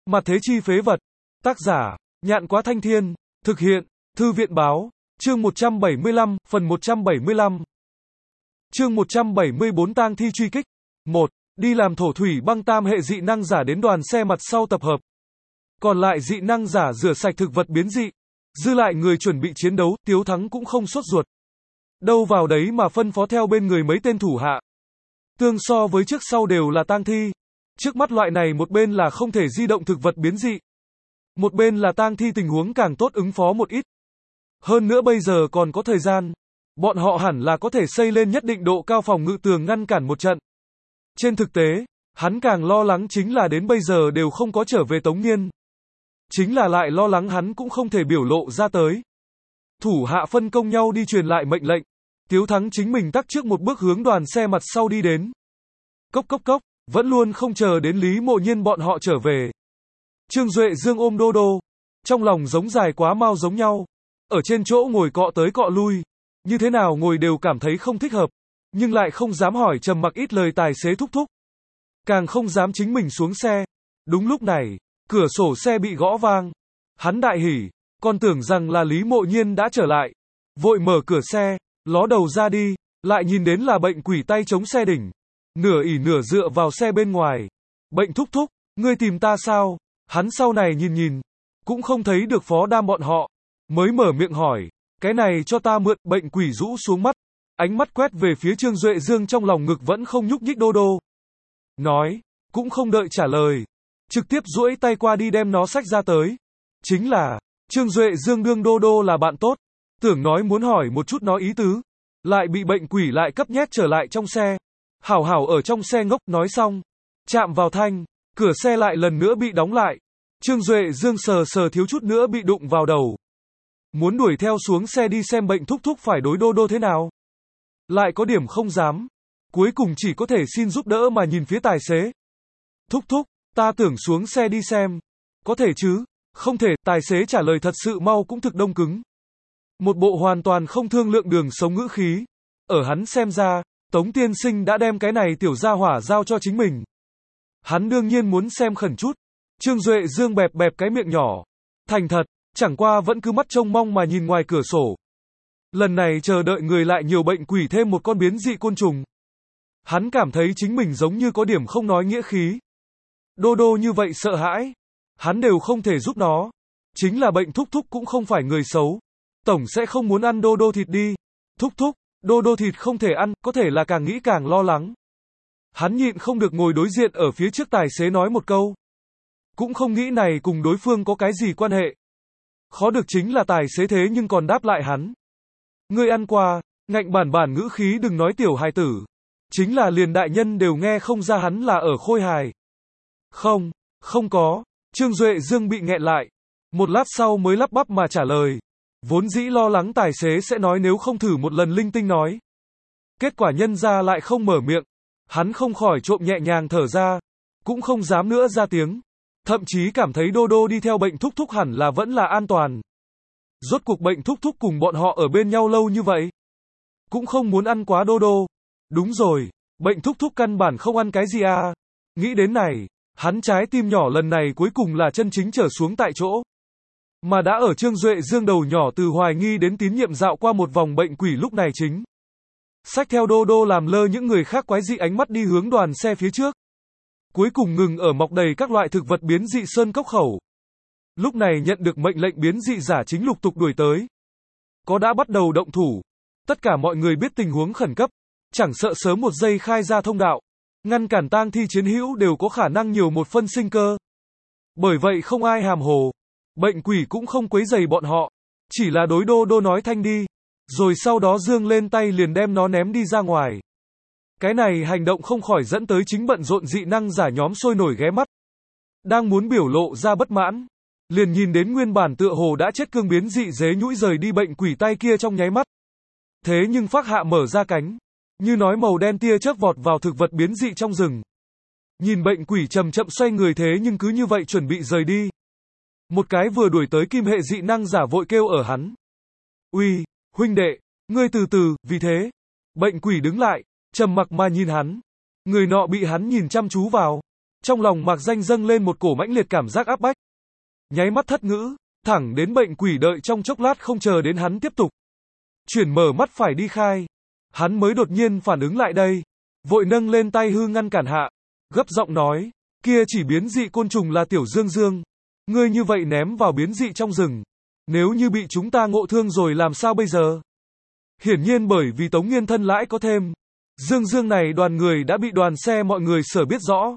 Mặt thế chi phế vật. Tác giả, Nhạn Quá Thanh Thiên. Thực hiện, Thư viện Báo. Chương 175, phần 175. Chương 174 tang thi truy kích. 1. Đi làm thổ thủy băng tam hệ dị năng giả đến đoàn xe mặt sau tập hợp. Còn lại dị năng giả rửa sạch thực vật biến dị. Dư lại người chuẩn bị chiến đấu, Tiếu Thắng cũng không sốt ruột. Đâu vào đấy mà phân phó theo bên người mấy tên thủ hạ. Tương so với trước sau đều là tang thi. Trước mắt loại này một bên là không thể di động thực vật biến dị. Một bên là tang thi tình huống càng tốt ứng phó một ít. Hơn nữa bây giờ còn có thời gian. Bọn họ hẳn là có thể xây lên nhất định độ cao phòng ngự tường ngăn cản một trận. Trên thực tế, hắn càng lo lắng chính là đến bây giờ đều không có trở về Tống Niên. Chính là lại lo lắng hắn cũng không thể biểu lộ ra tới. Thủ hạ phân công nhau đi truyền lại mệnh lệnh. Tiếu Thắng chính mình tắc trước một bước hướng đoàn xe mặt sau đi đến. Cốc cốc cốc, vẫn luôn không chờ đến Lý Mộ Nhiên bọn họ trở về. Trương Duệ Dương ôm Đô Đô, trong lòng giống dài quá mau giống nhau. Ở trên chỗ ngồi cọ tới cọ lui, như thế nào ngồi đều cảm thấy không thích hợp, nhưng lại không dám hỏi trầm mặc ít lời tài xế thúc thúc. Càng không dám chính mình xuống xe. Đúng lúc này, cửa sổ xe bị gõ vang. Hắn đại hỉ, còn tưởng rằng là Lý Mộ Nhiên đã trở lại. Vội mở cửa xe, ló đầu ra đi, lại nhìn đến là bệnh quỷ tay chống xe đỉnh. Nửa ỉ nửa dựa vào xe bên ngoài. Bệnh thúc thúc, ngươi tìm ta sao? Hắn sau này nhìn nhìn, cũng không thấy được Phó Đam bọn họ. Mới mở miệng hỏi, cái này cho ta mượn. Bệnh quỷ rũ xuống mắt, ánh mắt quét về phía Trương Duệ Dương trong lòng ngực vẫn không nhúc nhích Đô Đô. Nói, cũng không đợi trả lời. Trực tiếp duỗi tay qua đi đem nó xách ra tới. Chính là, Trương Duệ Dương đương Đô Đô là bạn tốt. Tưởng nói muốn hỏi một chút nó ý tứ. Lại bị bệnh quỷ lại cấp nhét trở lại trong xe. Hảo hảo ở trong xe ngốc nói xong. Chạm vào thanh, cửa xe lại lần nữa bị đóng lại. Trương Duệ Dương sờ sờ thiếu chút nữa bị đụng vào đầu. Muốn đuổi theo xuống xe đi xem bệnh thúc thúc phải đối Đô Đô thế nào. Lại có điểm không dám. Cuối cùng chỉ có thể xin giúp đỡ mà nhìn phía tài xế. Thúc thúc, ta tưởng xuống xe đi xem. Có thể chứ? Không thể, tài xế trả lời thật sự mau cũng thực đông cứng. Một bộ hoàn toàn không thương lượng đường sống ngữ khí. Ở hắn xem ra, Tống tiên sinh đã đem cái này tiểu gia hỏa giao cho chính mình. Hắn đương nhiên muốn xem khẩn chút. Trương Duệ Dương bẹp bẹp cái miệng nhỏ. Thành thật, chẳng qua vẫn cứ mắt trông mong mà nhìn ngoài cửa sổ. Lần này chờ đợi người lại nhiều bệnh quỷ thêm một con biến dị côn trùng. Hắn cảm thấy chính mình giống như có điểm không nói nghĩa khí. Đô Đô như vậy sợ hãi. Hắn đều không thể giúp nó. Chính là bệnh thúc thúc cũng không phải người xấu. Tổng sẽ không muốn ăn Đô Đô thịt đi. Thúc thúc, Đô Đô thịt không thể ăn, có thể là càng nghĩ càng lo lắng. Hắn nhịn không được ngồi đối diện ở phía trước tài xế nói một câu. Cũng không nghĩ này cùng đối phương có cái gì quan hệ. Khó được chính là tài xế thế nhưng còn đáp lại hắn. Ngươi ăn qua, ngạnh bản ngữ khí đừng nói tiểu hài tử. Chính là liền đại nhân đều nghe không ra hắn là ở khôi hài. Không, không có. Trương Duệ Dương bị nghẹn lại. Một lát sau mới lắp bắp mà trả lời. Vốn dĩ lo lắng tài xế sẽ nói nếu không thử một lần linh tinh nói. Kết quả nhân ra lại không mở miệng. Hắn không khỏi trộm nhẹ nhàng thở ra. Cũng không dám nữa ra tiếng. Thậm chí cảm thấy Đô Đô đi theo bệnh thúc thúc hẳn là vẫn là an toàn. Rốt cuộc bệnh thúc thúc cùng bọn họ ở bên nhau lâu như vậy. Cũng không muốn ăn quá Đô Đô. Đúng rồi, bệnh thúc thúc căn bản không ăn cái gì à. Nghĩ đến này, hắn trái tim nhỏ lần này cuối cùng là chân chính trở xuống tại chỗ. Mà đã ở Trương Duệ Dương đầu nhỏ từ hoài nghi đến tín nhiệm dạo qua một vòng bệnh quỷ lúc này chính. Xách theo Đô Đô làm lơ những người khác quái dị ánh mắt đi hướng đoàn xe phía trước. Cuối cùng ngừng ở mọc đầy các loại thực vật biến dị sơn cốc khẩu. Lúc này nhận được mệnh lệnh biến dị giả chính lục tục đuổi tới. Có đã bắt đầu động thủ. Tất cả mọi người biết tình huống khẩn cấp. Chẳng sợ sớm một giây khai ra thông đạo. Ngăn cản tang thi chiến hữu đều có khả năng nhiều một phân sinh cơ. Bởi vậy không ai hàm hồ. Bệnh quỷ cũng không quấy rầy bọn họ. Chỉ là đối Đô Đô nói thanh đi. Rồi sau đó dương lên tay liền đem nó ném đi ra ngoài. Cái này hành động không khỏi dẫn tới chính bận rộn dị năng giả nhóm sôi nổi ghé mắt. Đang muốn biểu lộ ra bất mãn. Liền nhìn đến nguyên bản tựa hồ đã chết cương biến dị dế nhũi rời đi bệnh quỷ tay kia trong nháy mắt. Thế nhưng phác hạ mở ra cánh. Như nói màu đen tia chớp vọt vào thực vật biến dị trong rừng. Nhìn bệnh quỷ chậm chậm xoay người thế nhưng cứ như vậy chuẩn bị rời đi. Một cái vừa đuổi tới kim hệ dị năng giả vội kêu ở hắn. Uy, huynh đệ, ngươi từ từ, vì thế. Bệnh quỷ đứng lại, trầm mặc mà nhìn hắn. Người nọ bị hắn nhìn chăm chú vào. Trong lòng Mạc Danh dâng lên một cổ mãnh liệt cảm giác áp bách. Nháy mắt thất ngữ, thẳng đến bệnh quỷ đợi trong chốc lát không chờ đến hắn tiếp tục. Chuyển mở mắt phải đi khai. Hắn mới đột nhiên phản ứng lại đây. Vội nâng lên tay hư ngăn cản hạ. Gấp giọng nói, kia chỉ biến dị côn trùng là Tiểu Dương Dương. Ngươi như vậy ném vào biến dị trong rừng. Nếu như bị chúng ta ngộ thương rồi làm sao bây giờ? Hiển nhiên bởi vì Tống Nghiên thân lãi có thêm. Dương Dương này đoàn người đã bị đoàn xe mọi người sở biết rõ.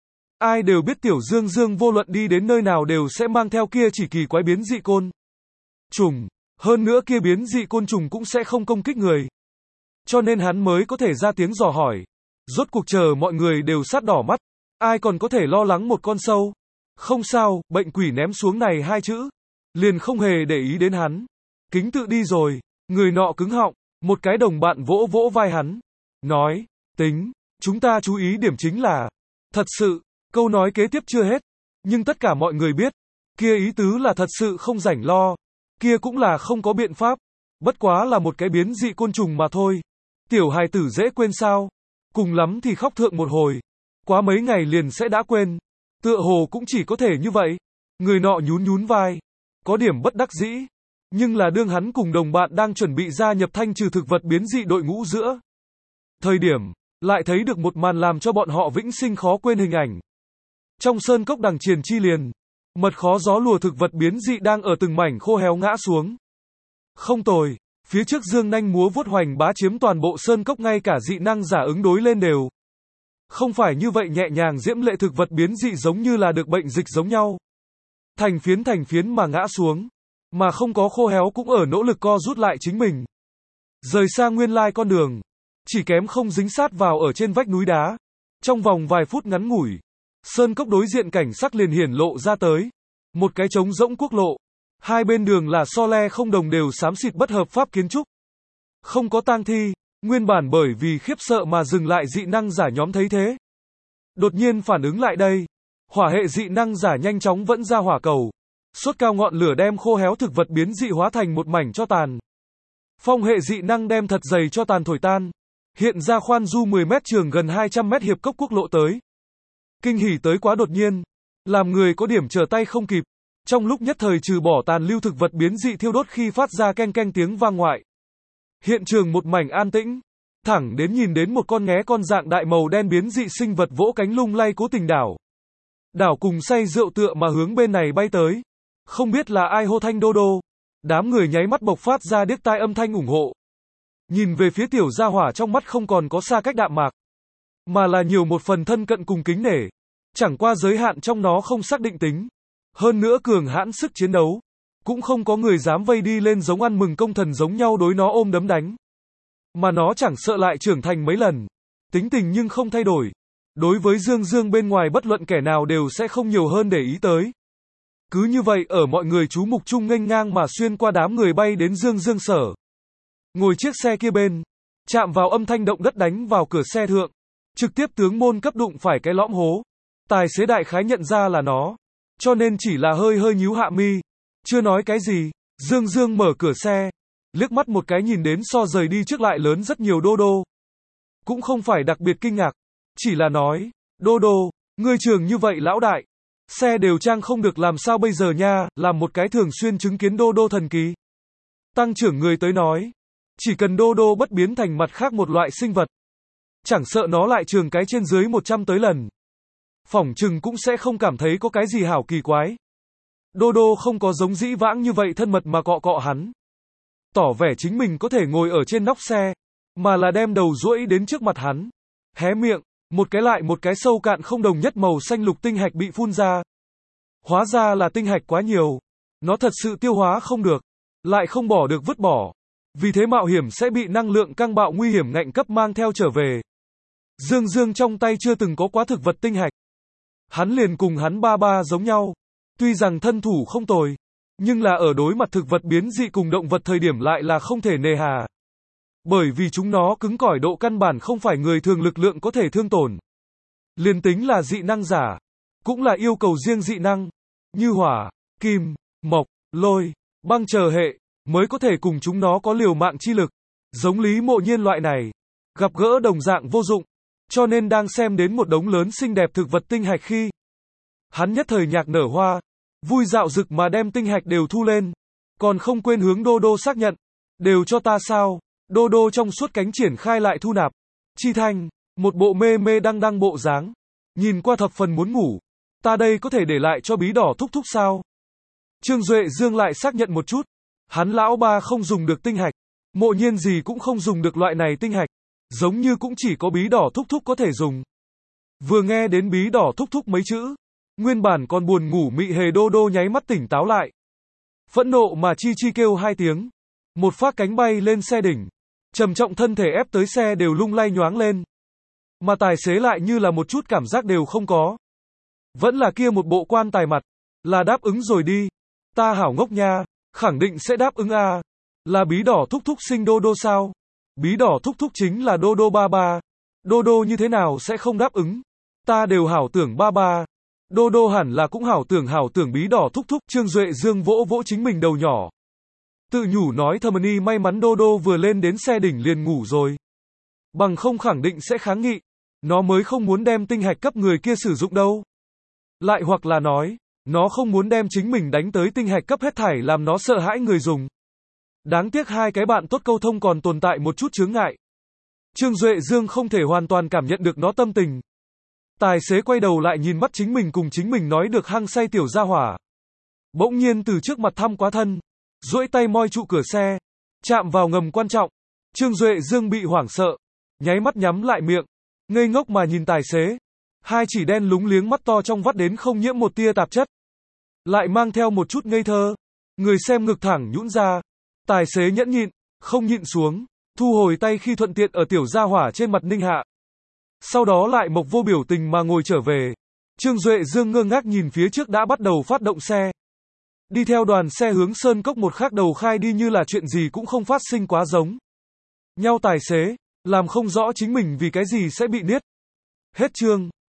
Ai đều biết Tiểu Dương Dương vô luận đi đến nơi nào đều sẽ mang theo kia chỉ kỳ quái biến dị côn trùng. Hơn nữa kia biến dị côn trùng cũng sẽ không công kích người. Cho nên hắn mới có thể ra tiếng dò hỏi. Rốt cuộc chờ mọi người đều sát đỏ mắt. Ai còn có thể lo lắng một con sâu. Không sao, bệnh quỷ ném xuống này hai chữ. Liền không hề để ý đến hắn. Kính tự đi rồi. Người nọ cứng họng. Một cái đồng bạn vỗ vỗ vai hắn. Nói, tính, chúng ta chú ý điểm chính là. Thật sự, câu nói kế tiếp chưa hết. Nhưng tất cả mọi người biết. Kia ý tứ là thật sự không rảnh lo. Kia cũng là không có biện pháp. Bất quá là một cái biến dị côn trùng mà thôi. Tiểu hài tử dễ quên sao. Cùng lắm thì khóc thượng một hồi. Quá mấy ngày liền sẽ đã quên. Tựa hồ cũng chỉ có thể như vậy. Người nọ nhún nhún vai. Có điểm bất đắc dĩ. Nhưng là đương hắn cùng đồng bạn đang chuẩn bị gia nhập thanh trừ thực vật biến dị đội ngũ giữa. Thời điểm, lại thấy được một màn làm cho bọn họ vĩnh sinh khó quên hình ảnh. Trong sơn cốc đằng triền chi liền. Mật khó gió lùa thực vật biến dị đang ở từng mảnh khô héo ngã xuống. Không tồi. Phía trước dương nanh múa vuốt hoành bá chiếm toàn bộ sơn cốc ngay cả dị năng giả ứng đối lên đều. Không phải như vậy nhẹ nhàng diễm lệ thực vật biến dị giống như là được bệnh dịch giống nhau. Thành phiến mà ngã xuống. Mà không có khô héo cũng ở nỗ lực co rút lại chính mình. Rời xa nguyên lai con đường. Chỉ kém không dính sát vào ở trên vách núi đá. Trong vòng vài phút ngắn ngủi. Sơn cốc đối diện cảnh sắc liền hiển lộ ra tới. Một cái trống rỗng quốc lộ. Hai bên đường là so le không đồng đều xám xịt bất hợp pháp kiến trúc. Không có tang thi. Nguyên bản bởi vì khiếp sợ mà dừng lại dị năng giả nhóm thấy thế. Đột nhiên phản ứng lại đây. Hỏa hệ dị năng giả nhanh chóng vẫn ra hỏa cầu. Sốt cao ngọn lửa đem khô héo thực vật biến dị hóa thành một mảnh cho tàn. Phong hệ dị năng đem thật dày cho tàn thổi tan. Hiện ra khoan du 10 mét trường gần 200 mét hiệp cốc quốc lộ tới. Kinh hỉ tới quá đột nhiên. Làm người có điểm trở tay không kịp. Trong lúc nhất thời trừ bỏ tàn lưu thực vật biến dị thiêu đốt khi phát ra keng keng tiếng vang ngoại. Hiện trường một mảnh an tĩnh. Thẳng đến nhìn đến một con nghé con dạng đại màu đen biến dị sinh vật vỗ cánh lung lay cố tình đảo. Đảo cùng say rượu tựa mà hướng bên này bay tới. Không biết là ai hô thanh đô đô. Đám người nháy mắt bộc phát ra điếc tai âm thanh ủng hộ. Nhìn về phía tiểu gia hỏa trong mắt không còn có xa cách đạm mạc. Mà là nhiều một phần thân cận cùng kính nể. Chẳng qua giới hạn trong nó không xác định tính. Hơn nữa cường hãn sức chiến đấu. Cũng không có người dám vây đi lên giống ăn mừng công thần giống nhau đối nó ôm đấm đánh. Mà nó chẳng sợ lại trưởng thành mấy lần. Tính tình nhưng không thay đổi. Đối với Dương Dương bên ngoài bất luận kẻ nào đều sẽ không nhiều hơn để ý tới. Cứ như vậy ở mọi người chú mục chung nghênh ngang mà xuyên qua đám người bay đến Dương Dương sở. Ngồi chiếc xe kia bên. Chạm vào âm thanh động đất đánh vào cửa xe thượng. Trực tiếp tướng môn cấp đụng phải cái lõm hố. Tài xế đại khái nhận ra là nó. Cho nên chỉ là hơi hơi nhíu hạ mi. Chưa nói cái gì. Dương Dương mở cửa xe. Liếc mắt một cái nhìn đến so rời đi trước lại lớn rất nhiều đô đô. Cũng không phải đặc biệt kinh ngạc. Chỉ là nói. Đô đô, ngươi trường như vậy lão đại. Xe đều trang không được làm sao bây giờ nha. Làm một cái thường xuyên chứng kiến đô đô thần kỳ. Tăng trưởng người tới nói. Chỉ cần đô đô bất biến thành mặt khác một loại sinh vật. Chẳng sợ nó lại trường cái trên dưới 100 tới lần. Phỏng chừng cũng sẽ không cảm thấy có cái gì hảo kỳ quái. Đô đô không có giống dĩ vãng như vậy thân mật mà cọ cọ hắn. Tỏ vẻ chính mình có thể ngồi ở trên nóc xe. Mà là đem đầu duỗi đến trước mặt hắn. Hé miệng, một cái lại một cái sâu cạn không đồng nhất màu xanh lục tinh hạch bị phun ra. Hóa ra là tinh hạch quá nhiều. Nó thật sự tiêu hóa không được. Lại không bỏ được vứt bỏ. Vì thế mạo hiểm sẽ bị năng lượng căng bạo nguy hiểm ngạnh cấp mang theo trở về. Dương Dương trong tay chưa từng có quá thực vật tinh hạch. Hắn liền cùng hắn ba ba giống nhau. Tuy rằng thân thủ không tồi. Nhưng là ở đối mặt thực vật biến dị cùng động vật thời điểm lại là không thể nề hà. Bởi vì chúng nó cứng cỏi độ căn bản không phải người thường lực lượng có thể thương tổn. Liền tính là dị năng giả. Cũng là yêu cầu riêng dị năng. Như hỏa, kim, mộc, lôi, băng chờ hệ. Mới có thể cùng chúng nó có liều mạng chi lực. Giống Lý Mộ Nhiên loại này. Gặp gỡ đồng dạng vô dụng. cho nên đang xem đến một đống lớn xinh đẹp thực vật tinh hạch khi hắn nhất thời nhạc nở hoa, vui dạo dực mà đem tinh hạch đều thu lên, còn không quên hướng Đô Đô xác nhận, đều cho ta sao? Đô Đô trong suốt cánh triển khai lại thu nạp. Chi Thanh, một bộ mê mê đăng đăng bộ dáng, nhìn qua thập phần muốn ngủ, ta đây có thể để lại cho bí đỏ thúc thúc sao? Trương Duệ Dương lại xác nhận một chút, hắn lão ba không dùng được tinh hạch, Mộ Nhiên gì cũng không dùng được loại này tinh hạch, giống như cũng chỉ có bí đỏ thúc thúc có thể dùng. Vừa nghe đến bí đỏ thúc thúc mấy chữ, nguyên bản còn buồn ngủ mị hề Đô Đô nháy mắt tỉnh táo lại. Phẫn nộ mà chi chi kêu hai tiếng, một phát cánh bay lên xe đỉnh, trầm trọng thân thể ép tới xe đều lung lay nhoáng lên. Mà tài xế lại như là một chút cảm giác đều không có. Vẫn là kia một bộ quan tài mặt, là đáp ứng rồi đi. Ta hảo ngốc nha, khẳng định sẽ đáp ứng à. Là bí đỏ thúc thúc sinh Đô Đô sao? Bí đỏ thúc thúc chính là Đô Đô ba ba. Đô Đô như thế nào sẽ không đáp ứng? Ta đều hảo tưởng ba ba. Đô Đô hẳn là cũng hảo tưởng bí đỏ thúc thúc. Trương Duệ Dương vỗ vỗ chính mình đầu nhỏ, tự nhủ nói Thầm may mắn Đô Đô vừa lên đến xe đỉnh liền ngủ rồi. Bằng không khẳng định sẽ kháng nghị. Nó mới không muốn đem tinh hạch cấp người kia sử dụng đâu. Lại hoặc là nói, nó không muốn đem chính mình đánh tới tinh hạch cấp hết thảy làm nó sợ hãi người dùng. Đáng tiếc hai cái bạn tốt câu thông còn tồn tại một chút chướng ngại. Trương Duệ Dương không thể hoàn toàn cảm nhận được nó tâm tình. Tài xế quay đầu lại nhìn mắt chính mình cùng chính mình nói được hăng say tiểu gia hỏa. Bỗng nhiên từ trước mặt thăm quá thân, duỗi tay moi trụ cửa xe, chạm vào ngầm quan trọng. Trương Duệ Dương bị hoảng sợ, nháy mắt nhắm lại miệng, ngây ngốc mà nhìn tài xế. Hai chỉ đen lúng liếng mắt to trong vắt đến không nhiễm một tia tạp chất, lại mang theo một chút ngây thơ. Người xem ngực thẳng nhũn ra. Tài xế nhẫn nhịn, không nhịn xuống, thu hồi tay khi thuận tiện ở tiểu gia hỏa trên mặt ninh hạ. Sau đó lại mộc vô biểu tình mà ngồi trở về. Trương Duệ Dương ngơ ngác nhìn phía trước đã bắt đầu phát động xe. Đi theo đoàn xe hướng Sơn Cốc một khác đầu khai đi như là chuyện gì cũng không phát sinh quá giống nhau. Tài xế làm không rõ chính mình vì cái gì sẽ bị niết. Hết chương.